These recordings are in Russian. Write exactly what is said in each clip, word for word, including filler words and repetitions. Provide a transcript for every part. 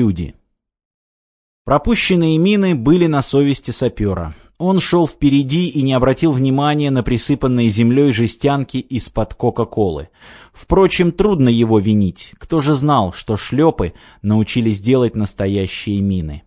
люди. Пропущенные мины были на совести сапера. Он шел впереди и не обратил внимания на присыпанные землей жестянки из-под Кока-Колы. Впрочем, трудно его винить. Кто же знал, что шлепы научились делать настоящие мины?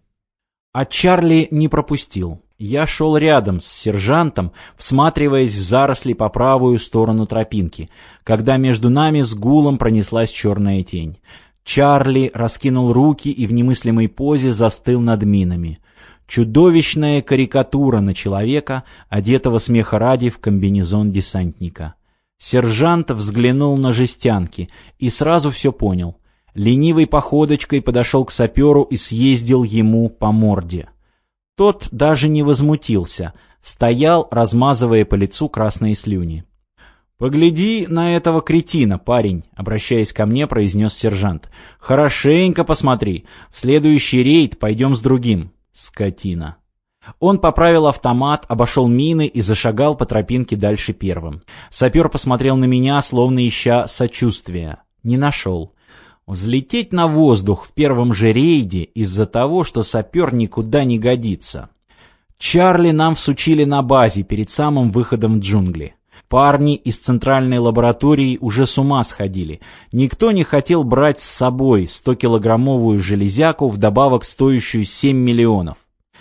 А Чарли не пропустил. Я шел рядом с сержантом, всматриваясь в заросли по правую сторону тропинки, когда между нами с гулом пронеслась черная тень. Чарли раскинул руки и в немыслимой позе застыл над минами. Чудовищная карикатура на человека, одетого смеха ради в комбинезон десантника. Сержант взглянул на жестянки и сразу все понял. Ленивой походочкой подошел к саперу и съездил ему по морде. Тот даже не возмутился, стоял, размазывая по лицу красные слюни. «Погляди на этого кретина, парень», — обращаясь ко мне, произнес сержант. «Хорошенько посмотри. В следующий рейд пойдем с другим. Скотина». Он поправил автомат, обошел мины и зашагал по тропинке дальше первым. Сапер посмотрел на меня, словно ища сочувствия. Не нашел. Взлететь на воздух в первом же рейде из-за того, что сапер никуда не годится. Чарли нам всучили на базе перед самым выходом в джунгли. Парни из центральной лаборатории уже с ума сходили. Никто не хотел брать с собой стокилограммовую железяку, вдобавок стоящую семь миллионов.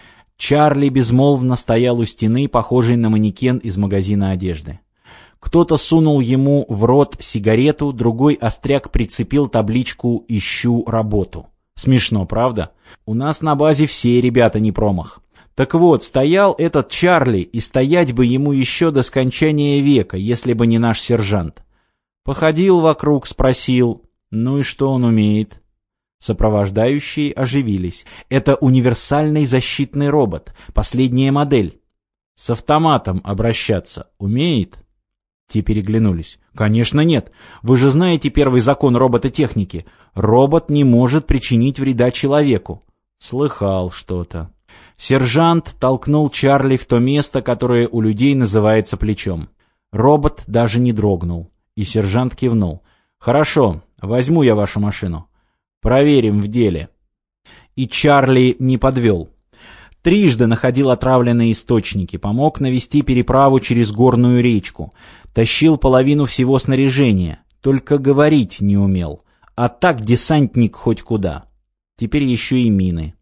Чарли безмолвно стоял у стены, похожий на манекен из магазина одежды. Кто-то сунул ему в рот сигарету, другой остряк прицепил табличку «Ищу работу». Смешно, правда? У нас на базе все ребята не промах. Так вот, стоял этот Чарли, и стоять бы ему еще до скончания века, если бы не наш сержант. Походил вокруг, спросил, ну и что он умеет? Сопровождающие оживились. Это универсальный защитный робот, последняя модель. С автоматом обращаться умеет? Те переглянулись. Конечно нет. Вы же знаете первый закон робототехники. Робот не может причинить вреда человеку. Слыхал что-то. Сержант толкнул Чарли в то место, которое у людей называется плечом. Робот даже не дрогнул. И сержант кивнул. «Хорошо, возьму я вашу машину. Проверим в деле». И Чарли не подвел. Трижды находил отравленные источники, помог навести переправу через горную речку, тащил половину всего снаряжения, только говорить не умел. А так десантник хоть куда. Теперь еще и мины.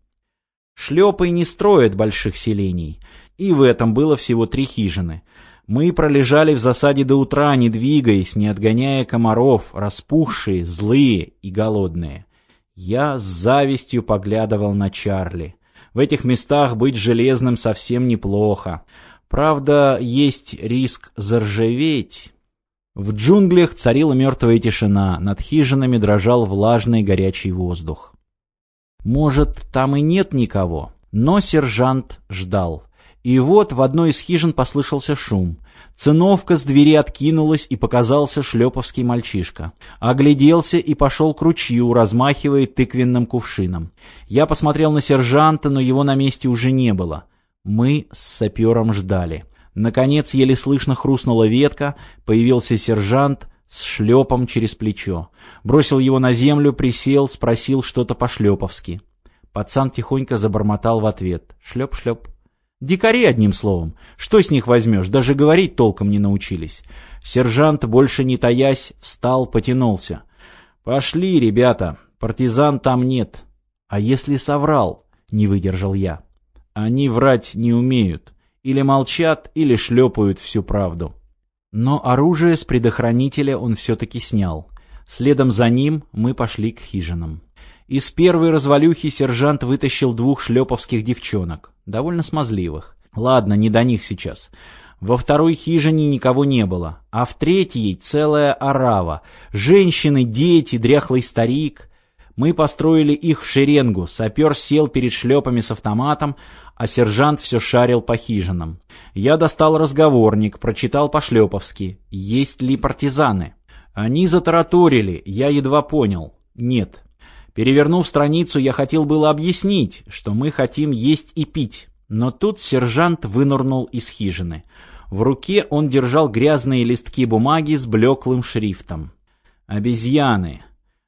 Шлепы не строят больших селений, и в этом было всего три хижины. Мы пролежали в засаде до утра, не двигаясь, не отгоняя комаров, распухшие, злые и голодные. Я с завистью поглядывал на Чарли. В этих местах быть железным совсем неплохо. Правда, есть риск заржаветь. В джунглях царила мертвая тишина, над хижинами дрожал влажный горячий воздух. Может, там и нет никого, но сержант ждал. И вот в одной из хижин послышался шум. Циновка с двери откинулась, и показался шлеповский мальчишка. Огляделся и пошел к ручью, размахивая тыквенным кувшином. Я посмотрел на сержанта, но его на месте уже не было. Мы с сапером ждали. Наконец, еле слышно хрустнула ветка, появился сержант с шлепом через плечо. Бросил его на землю, присел, спросил что-то по-шлеповски. Пацан тихонько забормотал в ответ. Шлеп-шлеп. Дикари, одним словом. Что с них возьмешь? Даже говорить толком не научились. Сержант, больше не таясь, встал, потянулся. «Пошли, ребята, партизан там нет». «А если соврал?» — не выдержал я. «Они врать не умеют. Или молчат, или шлепают всю правду». Но оружие с предохранителя он все-таки снял. Следом за ним мы пошли к хижинам. Из первой развалюхи сержант вытащил двух шлеповских девчонок, довольно смазливых. Ладно, не до них сейчас. Во второй хижине никого не было, а в третьей целая орава. Женщины, дети, дряхлый старик. Мы построили их в шеренгу, сапер сел перед шлепами с автоматом, а сержант все шарил по хижинам. Я достал разговорник, прочитал по-шлеповски, есть ли партизаны. Они затараторили, я едва понял. Нет. Перевернув страницу, я хотел было объяснить, что мы хотим есть и пить, но тут сержант вынырнул из хижины. В руке он держал грязные листки бумаги с блеклым шрифтом. «Обезьяны.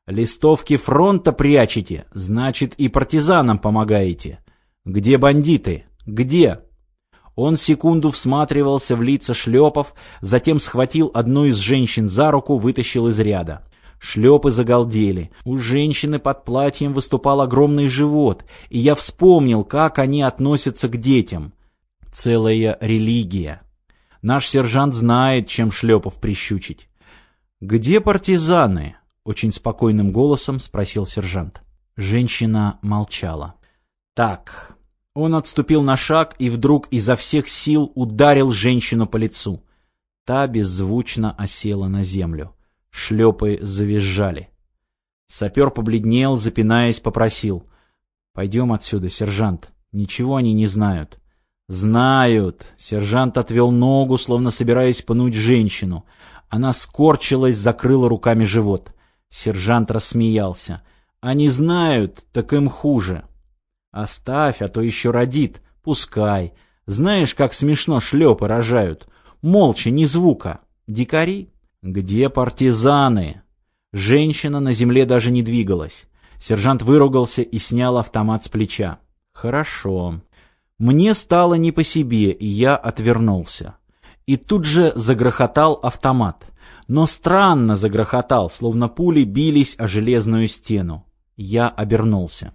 Листовки фронта прячете, значит, и партизанам помогаете. Где бандиты? Где? Он секунду всматривался в лица шлепов, затем схватил одну из женщин за руку, вытащил из ряда. Шлепы загалдели. У женщины под платьем выступал огромный живот, и я вспомнил, как они относятся к детям. Целая религия. Наш сержант знает, чем шлепов прищучить. «Где партизаны?» — очень спокойным голосом спросил сержант. Женщина молчала. «Так...» Он отступил на шаг и вдруг изо всех сил ударил женщину по лицу. Та беззвучно осела на землю. Шлепы завизжали. Сапер побледнел, запинаясь, попросил: «Пойдем отсюда, сержант. Ничего они не знают». «Знают!» — сержант отвел ногу, словно собираясь пнуть женщину. Она скорчилась, закрыла руками живот. Сержант рассмеялся. «Они знают, так им хуже». «Оставь, а то еще родит. Пускай. Знаешь, как смешно шлепы рожают. Молча, ни звука. Дикари? Где партизаны?» Женщина на земле даже не двигалась. Сержант выругался и снял автомат с плеча. «Хорошо». Мне стало не по себе, и я отвернулся. И тут же загрохотал автомат. Но странно загрохотал, словно пули бились о железную стену. Я обернулся.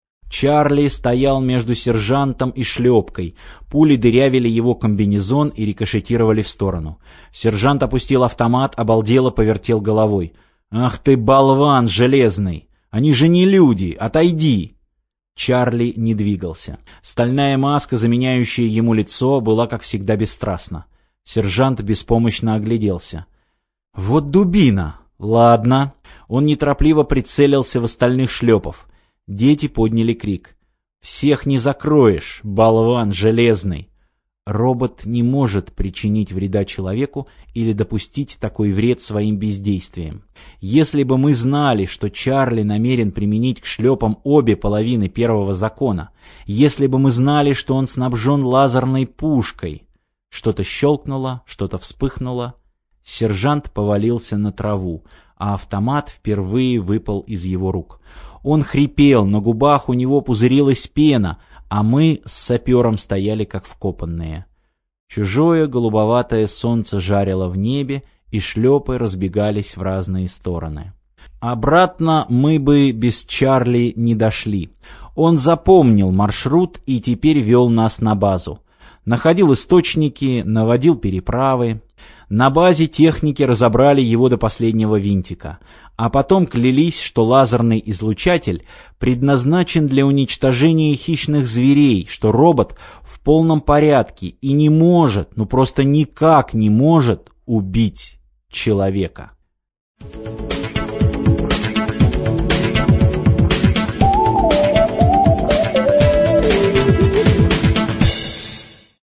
Чарли стоял между сержантом и шлепкой. Пули дырявили его комбинезон и рикошетировали в сторону. Сержант опустил автомат, обалдело повертел головой. «Ах ты, болван железный! Они же не люди! Отойди!» Чарли не двигался. Стальная маска, заменяющая ему лицо, была, как всегда, бесстрастна. Сержант беспомощно огляделся. «Вот дубина! Ладно». Он неторопливо прицелился в остальных шлепов. Дети подняли крик. «Всех не закроешь, болван железный!» Робот не может причинить вреда человеку или допустить такой вред своим бездействием. Если бы мы знали, что Чарли намерен применить к шлепам обе половины первого закона, если бы мы знали, что он снабжен лазерной пушкой... Что-то щелкнуло, что-то вспыхнуло. Сержант повалился на траву, а автомат впервые выпал из его рук. Он хрипел, на губах у него пузырилась пена, а мы с сапером стояли как вкопанные. Чужое голубоватое солнце жарило в небе, и шлепы разбегались в разные стороны. Обратно мы бы без Чарли не дошли. Он запомнил маршрут и теперь вел нас на базу. Находил источники, наводил переправы. На базе техники разобрали его до последнего винтика, а потом клялись, что лазерный излучатель предназначен для уничтожения хищных зверей, что робот в полном порядке и не может, ну просто никак не может убить человека.